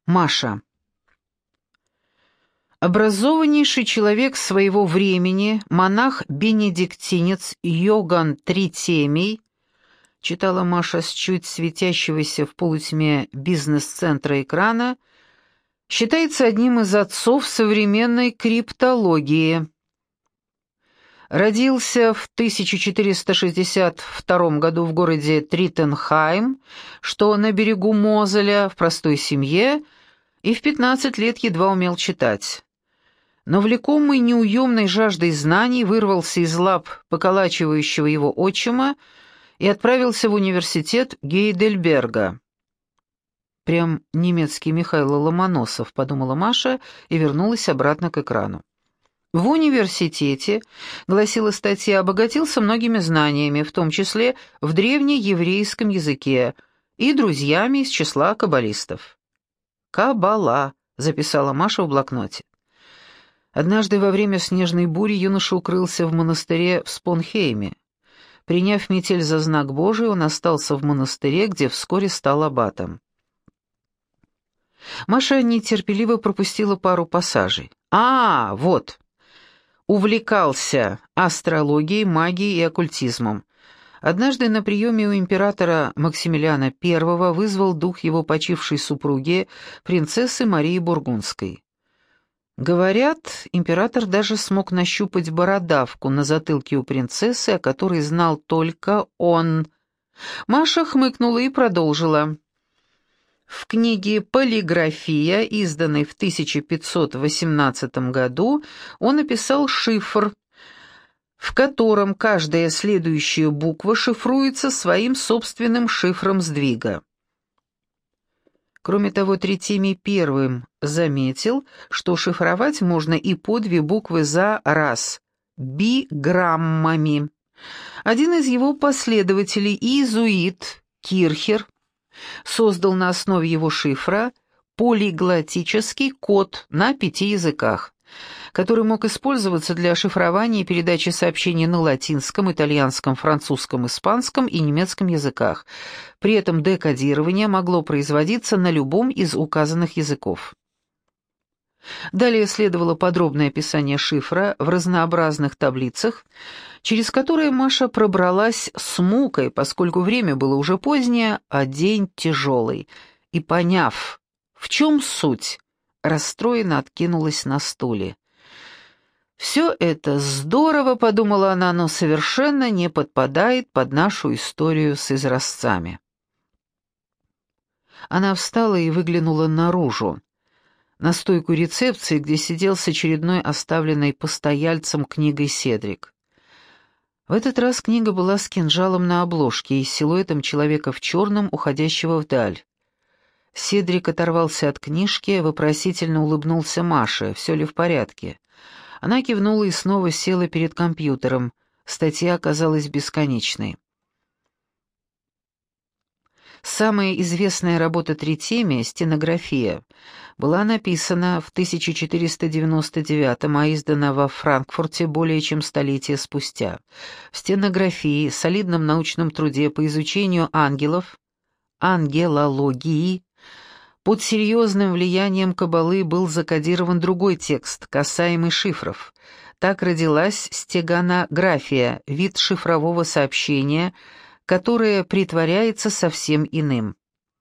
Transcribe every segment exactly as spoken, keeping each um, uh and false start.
Маша. Образованнейший человек своего времени, монах-бенедиктинец Йоган Тритемий, читала Маша с чуть светящегося в полутьме бизнес-центра экрана, считается одним из отцов современной криптологии. Родился в тысяча четыреста шестьдесят втором году в городе Триттенхайм, что на берегу Мозеля, в простой семье, и в пятнадцать лет едва умел читать. Но влекомый неуемной жаждой знаний вырвался из лап поколачивающего его отчима и отправился в университет Гейдельберга. «Прям немецкий Михаил Ломоносов», — подумала Маша и вернулась обратно к экрану. В университете, гласила статья, обогатился многими знаниями, в том числе в древнееврейском языке, и друзьями из числа каббалистов. «Каббала», — записала Маша в блокноте. Однажды во время снежной бури юноша укрылся в монастыре в Спонхейме. Приняв метель за знак Божий, он остался в монастыре, где вскоре стал аббатом. Маша нетерпеливо пропустила пару пассажей. «А, вот!» Увлекался астрологией, магией и оккультизмом. Однажды на приеме у императора Максимилиана Первого вызвал дух его почившей супруги, принцессы Марии Бургундской. Говорят, император даже смог нащупать бородавку на затылке у принцессы, о которой знал только он. Маша хмыкнула и продолжила. В книге «Полиграфия», изданной в тысяча пятьсот восемнадцатом году, он описал шифр, в котором каждая следующая буква шифруется своим собственным шифром сдвига. Кроме того, Тритемий первым заметил, что шифровать можно и по две буквы за раз, биграммами. Один из его последователей, иезуит Кирхер, создал на основе его шифра полиглотический код на пяти языках, который мог использоваться для шифрования и передачи сообщений на латинском, итальянском, французском, испанском и немецком языках. При этом декодирование могло производиться на любом из указанных языков. Далее следовало подробное описание шифра в разнообразных таблицах, через которые Маша пробралась с мукой, поскольку время было уже позднее, а день тяжелый, и, поняв, в чем суть, расстроенно откинулась на стуле. «Все это здорово», — подумала она, — «но совершенно не подпадает под нашу историю с изразцами». Она встала и выглянула наружу, на стойку рецепции, где сидел с очередной оставленной постояльцем книгой Седрик. В этот раз книга была с кинжалом на обложке и силуэтом человека в черном, уходящего вдаль. Седрик оторвался от книжки, вопросительно улыбнулся Маше, все ли в порядке. Она кивнула и снова села перед компьютером. Статья оказалась бесконечной. Самая известная работа Тритемия, «Стенография», была написана в тысяча четыреста девяносто девятом, а издана во Франкфурте более чем столетие спустя. В «Стенографии», солидном научном труде по изучению ангелов, ангелологии, под серьезным влиянием каббалы был закодирован другой текст, касаемый шифров. Так родилась стеганография, вид шифрового сообщения, которое притворяется совсем иным.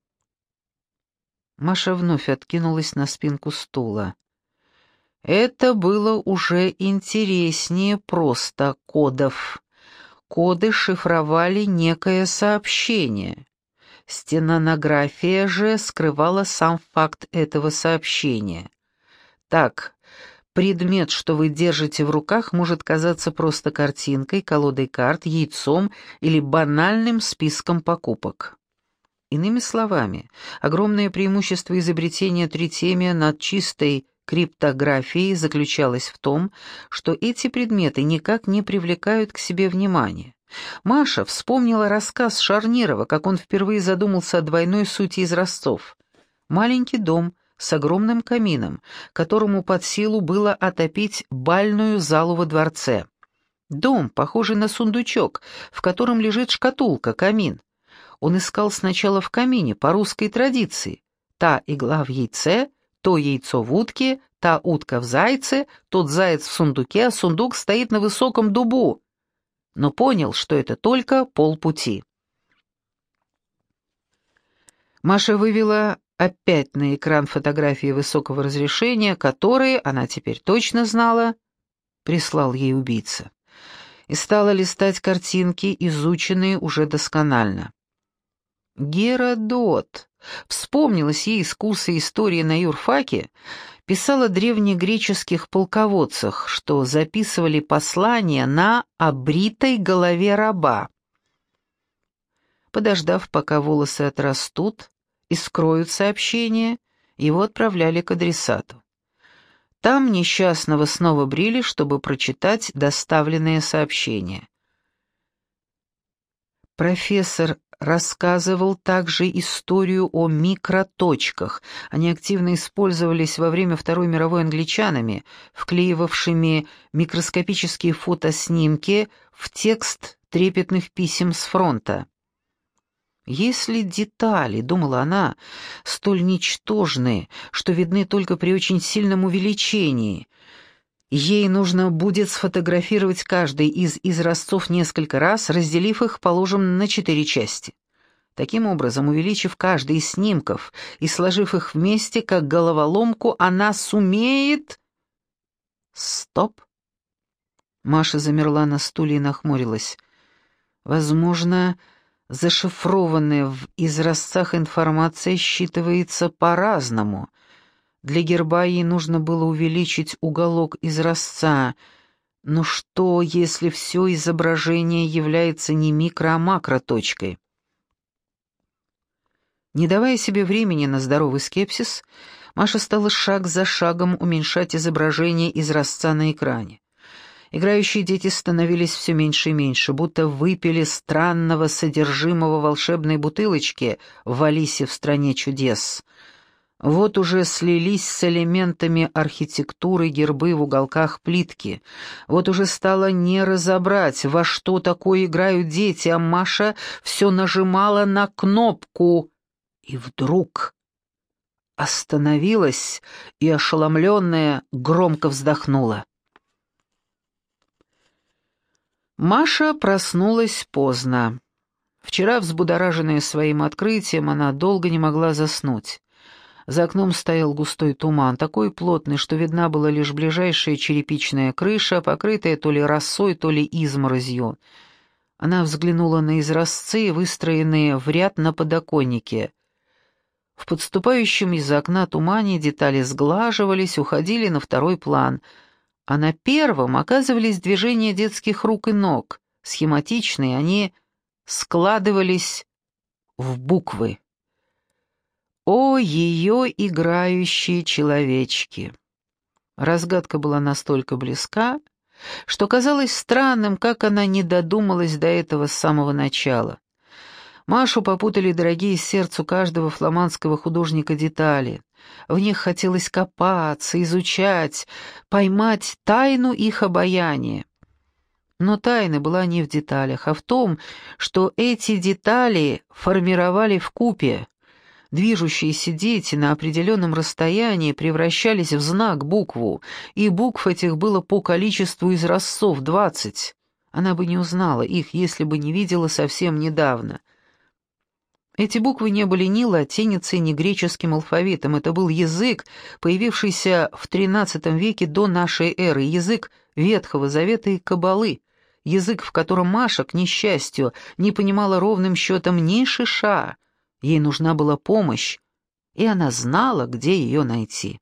Маша вновь откинулась на спинку стула. Это было уже интереснее просто кодов. Коды шифровали некое сообщение. Стенография же скрывала сам факт этого сообщения. Так, предмет, что вы держите в руках, может казаться просто картинкой, колодой карт, яйцом или банальным списком покупок. Иными словами, огромное преимущество изобретения Тритемия над чистой криптографией заключалось в том, что эти предметы никак не привлекают к себе внимания. Маша вспомнила рассказ Шарнирова, как он впервые задумался о двойной сути изразцов. Маленький дом с огромным камином, которому под силу было отопить бальную залу во дворце. Дом, похожий на сундучок, в котором лежит шкатулка, камин. Он искал сначала в камине, по русской традиции, та игла в яйце, то яйцо в утке, та утка в зайце, тот заяц в сундуке, а сундук стоит на высоком дубу. Но понял, что это только полпути. Маша вывела опять на экран фотографии высокого разрешения, которые, она теперь точно знала, прислал ей убийца, и стала листать картинки, изученные уже досконально. Геродот, вспомнилось ей из курса истории на юрфаке, писал о древнегреческих полководцах, что записывали послания на обритой голове раба. Подождав, пока волосы отрастут и скроют сообщение, его отправляли к адресату. Там несчастного снова брили, чтобы прочитать доставленное сообщение. Профессор рассказывал также историю о микроточках. Они активно использовались во время Второй мировой англичанами, вклеивавшими микроскопические фотоснимки в текст трепетных писем с фронта. Если детали, думала она, столь ничтожны, что видны только при очень сильном увеличении, ей нужно будет сфотографировать каждый из изразцов несколько раз, разделив их, положим, на четыре части. Таким образом, увеличив каждый из снимков и сложив их вместе, как головоломку, она сумеет... Стоп! Маша замерла на стуле и нахмурилась. Возможно, зашифрованная в изразцах информация считывается по-разному. Для герба ей нужно было увеличить уголок изразца. Но что, если все изображение является не микро, а макроточкой? Не давая себе времени на здоровый скепсис, Маша стала шаг за шагом уменьшать изображение изразца на экране. Играющие дети становились все меньше и меньше, будто выпили странного содержимого волшебной бутылочки в «Алисе в стране чудес». Вот уже слились с элементами архитектуры гербы в уголках плитки. Вот уже стало не разобрать, во что такое играют дети, а Маша все нажимала на кнопку. И вдруг остановилась и, ошеломленная, громко вздохнула. Маша проснулась поздно. Вчера, взбудораженная своим открытием, она долго не могла заснуть. За окном стоял густой туман, такой плотный, что видна была лишь ближайшая черепичная крыша, покрытая то ли росой, то ли изморозью. Она взглянула на изразцы, выстроенные в ряд на подоконнике. В подступающем из окна тумане детали сглаживались, уходили на второй план — а на первом оказывались движения детских рук и ног. Схематичные они складывались в буквы. О, ее играющие человечки! Разгадка была настолько близка, что казалось странным, как она не додумалась до этого с самого начала. Машу попутали дорогие сердцу каждого фламандского художника детали. В них хотелось копаться, изучать, поймать тайну их обаяния. Но тайна была не в деталях, а в том, что эти детали формировали вкупе. Движущиеся дети на определенном расстоянии превращались в знак, букву, и букв этих было по количеству изразцов двадцать. Она бы не узнала их, если бы не видела совсем недавно. Эти буквы не были ни латиницей, ни греческим алфавитом. Это был язык, появившийся в тринадцатом веке до нашей эры, язык Ветхого Завета и Кабалы, язык, в котором Маша, к несчастью, не понимала ровным счетом ни шиша. Ей нужна была помощь, и она знала, где ее найти.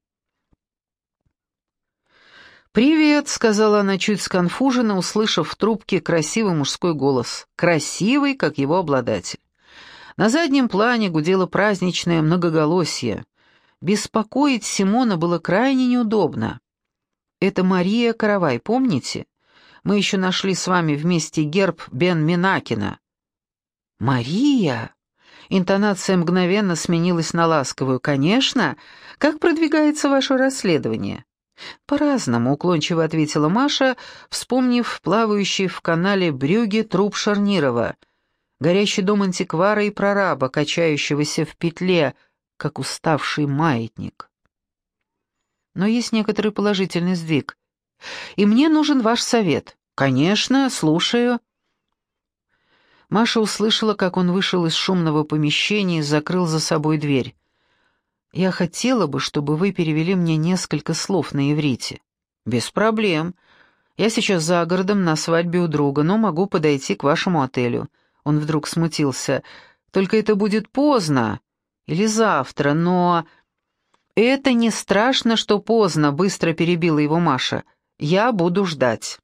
«Привет», — сказала она чуть сконфуженно, услышав в трубке красивый мужской голос, красивый, как его обладатель. На заднем плане гудело праздничное многоголосие. Беспокоить Симона было крайне неудобно. «Это Мария Каравай, помните? Мы еще нашли с вами вместе герб Бен-Минакина». «Мария?» Интонация мгновенно сменилась на ласковую. «Конечно. Как продвигается ваше расследование?» «По-разному», — уклончиво ответила Маша, вспомнив плавающий в канале Брюгге труп Шарнирова. Горящий дом антиквара и прораба, качающегося в петле как уставший маятник. Но есть некоторый положительный сдвиг. И мне нужен ваш совет. Конечно, слушаю. Маша услышала, как он вышел из шумного помещения и закрыл за собой дверь. «Я хотела бы, чтобы вы перевели мне несколько слов на иврите». «Без проблем. Я сейчас за городом на свадьбе у друга, но могу подойти к вашему отелю». Он вдруг смутился. «Только это будет поздно. Или завтра, но...» «Это не страшно, что поздно», — быстро перебила его Маша. «Я буду ждать».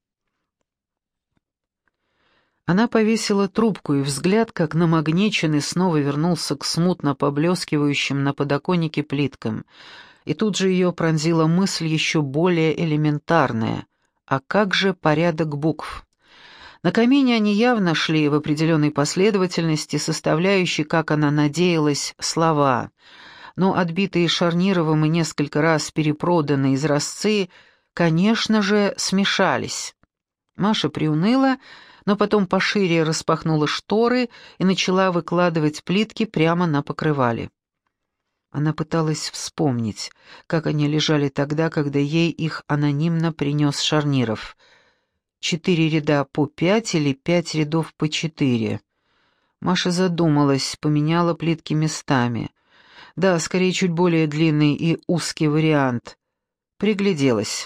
Она повесила трубку, и взгляд, как намагниченный, снова вернулся к смутно поблескивающим на подоконнике плиткам. И тут же ее пронзила мысль еще более элементарная. А как же порядок букв? На камине они явно шли в определенной последовательности, составляющей, как она надеялась, слова. Но отбитые Шарнировым и несколько раз перепроданные изразцы, конечно же, смешались. Маша приуныла, но потом пошире распахнула шторы и начала выкладывать плитки прямо на покрывале. Она пыталась вспомнить, как они лежали тогда, когда ей их анонимно принес Шарниров. Четыре ряда по пять или пять рядов по четыре. Маша задумалась, поменяла плитки местами. Да, скорее чуть более длинный и узкий вариант. Пригляделась.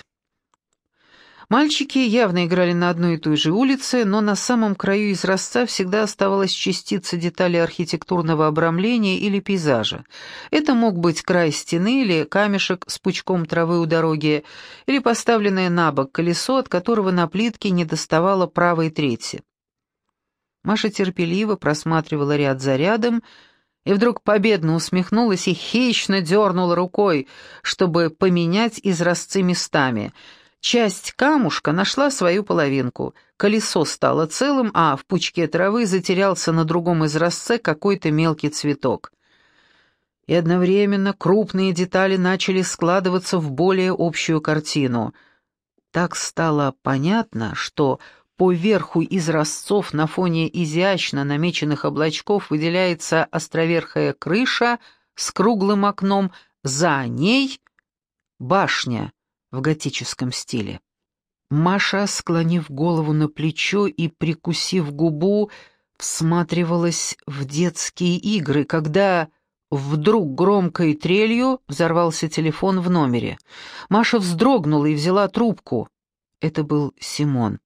Мальчики явно играли на одной и той же улице, но на самом краю изразца всегда оставалась частица детали архитектурного обрамления или пейзажа. Это мог быть край стены или камешек с пучком травы у дороги, или поставленное на бок колесо, от которого на плитке недоставало правой трети. Маша терпеливо просматривала ряд за рядом, и вдруг победно усмехнулась и хищно дернула рукой, чтобы поменять изразцы местами. Часть камушка нашла свою половинку, колесо стало целым, а в пучке травы затерялся на другом изразце какой-то мелкий цветок. И одновременно крупные детали начали складываться в более общую картину. Так стало понятно, что поверху изразцов на фоне изящно намеченных облачков выделяется островерхая крыша с круглым окном, за ней башня в готическом стиле. Маша, склонив голову на плечо и прикусив губу, всматривалась в детские игры, когда вдруг громкой трелью взорвался телефон в номере. Маша вздрогнула и взяла трубку. Это был Симон.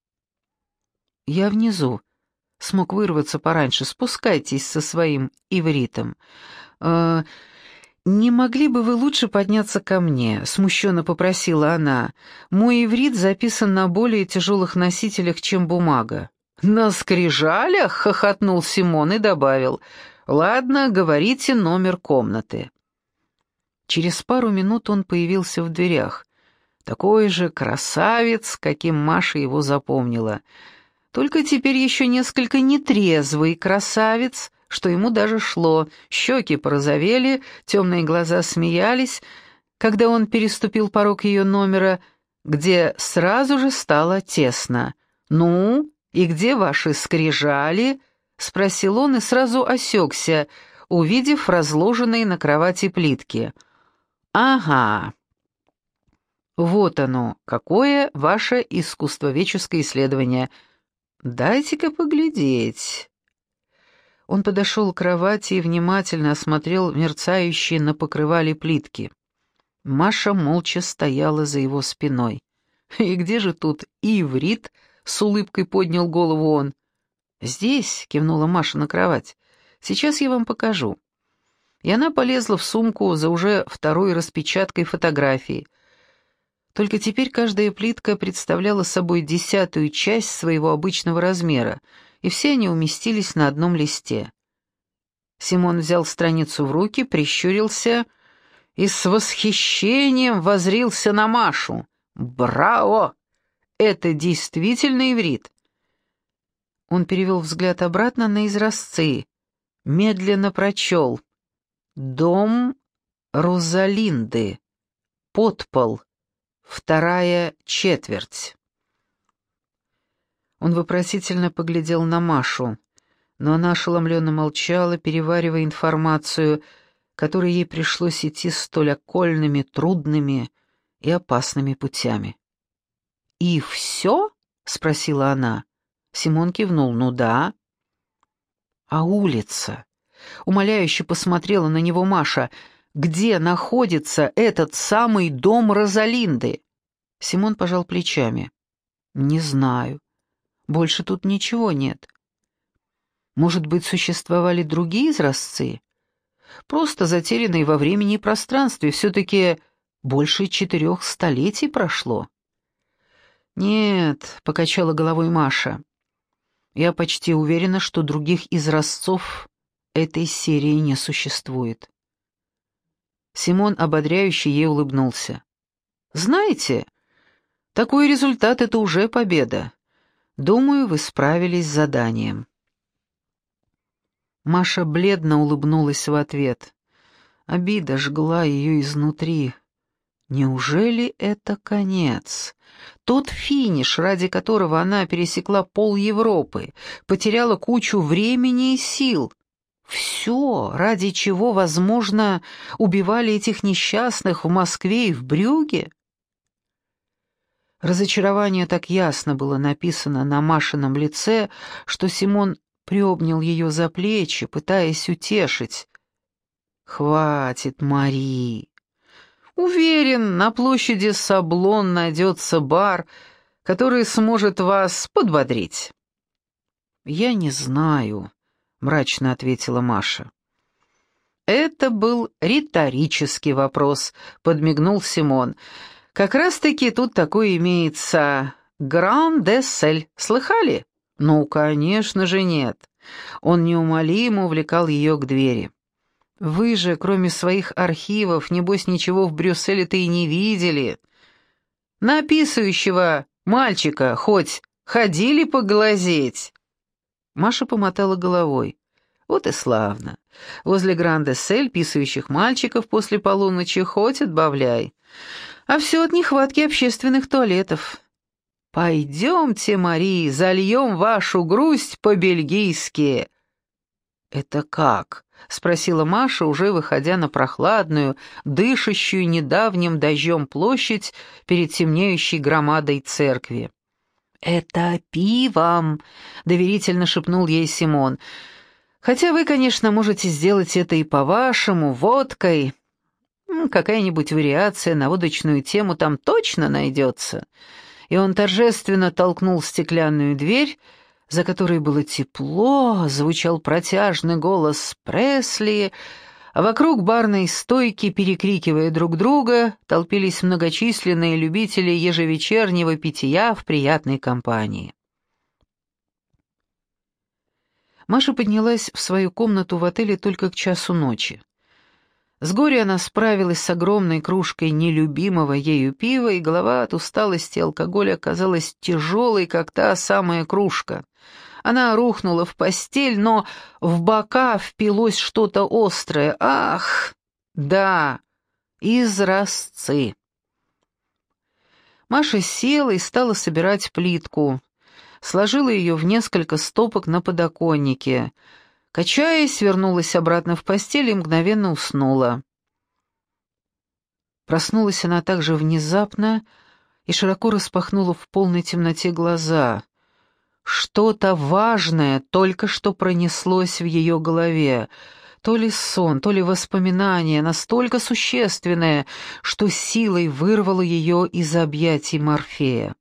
«Я внизу. Смог вырваться пораньше. Спускайтесь со своим ивритом. Э, не могли бы вы лучше подняться ко мне?» — смущенно попросила она. «Мой иврит записан на более тяжелых носителях, чем бумага». «На скрижалях?» — хохотнул Симон и добавил. «Ладно, говорите номер комнаты». Через пару минут он появился в дверях. Такой же красавец, каким Маша его запомнила. Только теперь еще несколько нетрезвый красавец, что ему даже шло. Щеки порозовели, темные глаза смеялись, когда он переступил порог ее номера, где сразу же стало тесно. «Ну, и где ваши скрижали?» — спросил он и сразу осекся, увидев разложенные на кровати плитки. «Ага. Вот оно, какое ваше искусствоведческое исследование. Дайте-ка поглядеть». Он подошел к кровати и внимательно осмотрел мерцающие на покрывале плитки. Маша молча стояла за его спиной. «И где же тут иврит?» — с улыбкой поднял голову он. «Здесь», — кивнула Маша на кровать. «Сейчас я вам покажу». И она полезла в сумку за уже второй распечаткой фотографии. Только теперь каждая плитка представляла собой десятую часть своего обычного размера, и все они уместились на одном листе. Симон взял страницу в руки, прищурился и с восхищением воззрился на Машу. «Браво! Это действительно иврит!» Он перевел взгляд обратно на изразцы, медленно прочел. «Дом Розалинды. Подпол. Вторая четверть». Он вопросительно поглядел на Машу, но она ошеломленно молчала, переваривая информацию, которой ей пришлось идти столь окольными, трудными и опасными путями. «И все?» — спросила она. Симон кивнул. «Ну да». «А улица?» — умоляюще посмотрела на него Маша. «Где находится этот самый дом Розалинды?» Симон пожал плечами. «Не знаю. Больше тут ничего нет. Может быть, существовали другие изразцы? Просто затерянные во времени и пространстве. Все-таки больше четырех столетий прошло». «Нет», — покачала головой Маша. «Я почти уверена, что других изразцов этой серии не существует». Симон ободряюще ей улыбнулся. «Знаете, такой результат — это уже победа. Думаю, вы справились с заданием». Маша бледно улыбнулась в ответ. Обида жгла ее изнутри. Неужели это конец? Тот финиш, ради которого она пересекла пол Европы, потеряла кучу времени и сил. Все, ради чего, возможно, убивали этих несчастных в Москве и в Брюгге? Разочарование так ясно было написано на Машином лице, что Симон приобнял ее за плечи, пытаясь утешить. «Хватит, Мари. Уверен, на площади Саблон найдется бар, который сможет вас подбодрить». «Я не знаю», — мрачно ответила Маша. «Это был риторический вопрос», — подмигнул Симон. «Как раз-таки тут такое имеется. Гран-де-Сель. Слыхали?» «Ну, конечно же, нет». Он неумолимо увлекал ее к двери. «Вы же, кроме своих архивов, небось, ничего в Брюсселе-то и не видели. На писающего мальчика хоть ходили поглазеть?» Маша помотала головой. «Вот и славно. Возле Гран-де-Сель писающих мальчиков после полуночи хоть отбавляй. А все от нехватки общественных туалетов. Пойдемте, Мари, зальем вашу грусть по-бельгийски». «Это как?» — спросила Маша, уже выходя на прохладную, дышащую недавним дождем площадь перед темнеющей громадой церкви. «Это пивом», — доверительно шепнул ей Симон. «Хотя вы, конечно, можете сделать это и по-вашему, водкой. Какая-нибудь вариация на водочную тему там точно найдется». И он торжественно толкнул стеклянную дверь, за которой было тепло, звучал протяжный голос Пресли, а вокруг барной стойки, перекрикивая друг друга, толпились многочисленные любители ежевечернего питья в приятной компании. Маша поднялась в свою комнату в отеле только к часу ночи. С горя она справилась с огромной кружкой нелюбимого ею пива, и голова от усталости и алкоголя оказалась тяжелой, как та самая кружка. Она рухнула в постель, но в бока впилось что-то острое. Ах, да, изразцы. Маша села и стала собирать плитку. Сложила ее в несколько стопок на подоконнике. Качаясь, вернулась обратно в постель и мгновенно уснула. Проснулась она так же внезапно и широко распахнула в полной темноте глаза. Что-то важное только что пронеслось в ее голове. То ли сон, то ли воспоминание, настолько существенное, что силой вырвало ее из объятий Морфея.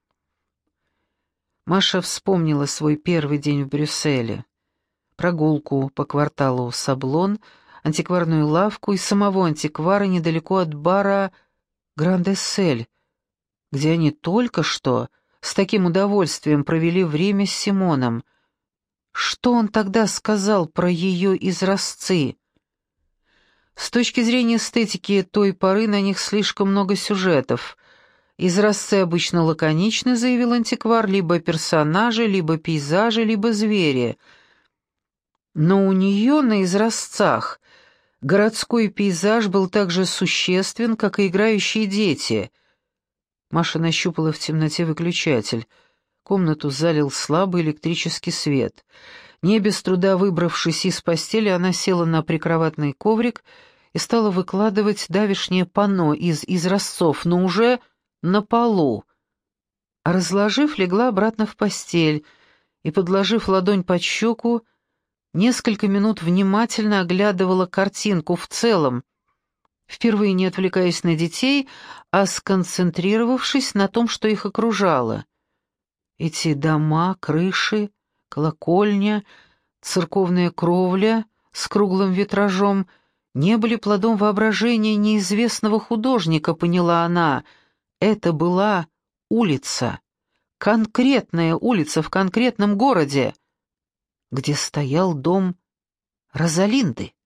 Маша вспомнила свой первый день в Брюсселе. Прогулку по кварталу Саблон, антикварную лавку и самого антиквара недалеко от бара Гран-де-Сель, где они только что с таким удовольствием провели время с Симоном. Что он тогда сказал про ее изразцы? С точки зрения эстетики той поры на них слишком много сюжетов. Изразцы обычно лаконичны, заявил антиквар, либо персонажи, либо пейзажи, либо звери. Но у нее на изразцах городской пейзаж был так же существен, как и играющие дети. Маша нащупала в темноте выключатель. Комнату залил слабый электрический свет. Не без труда выбравшись из постели, она села на прикроватный коврик и стала выкладывать давешнее панно из изразцов, но уже на полу. А разложив, легла обратно в постель и, подложив ладонь под щеку, несколько минут внимательно оглядывала картинку в целом, впервые не отвлекаясь на детей, а сконцентрировавшись на том, что их окружало. Эти дома, крыши, колокольня, церковная кровля с круглым витражом не были плодом воображения неизвестного художника, поняла она. Это была улица, конкретная улица в конкретном городе, где стоял дом Розалинды.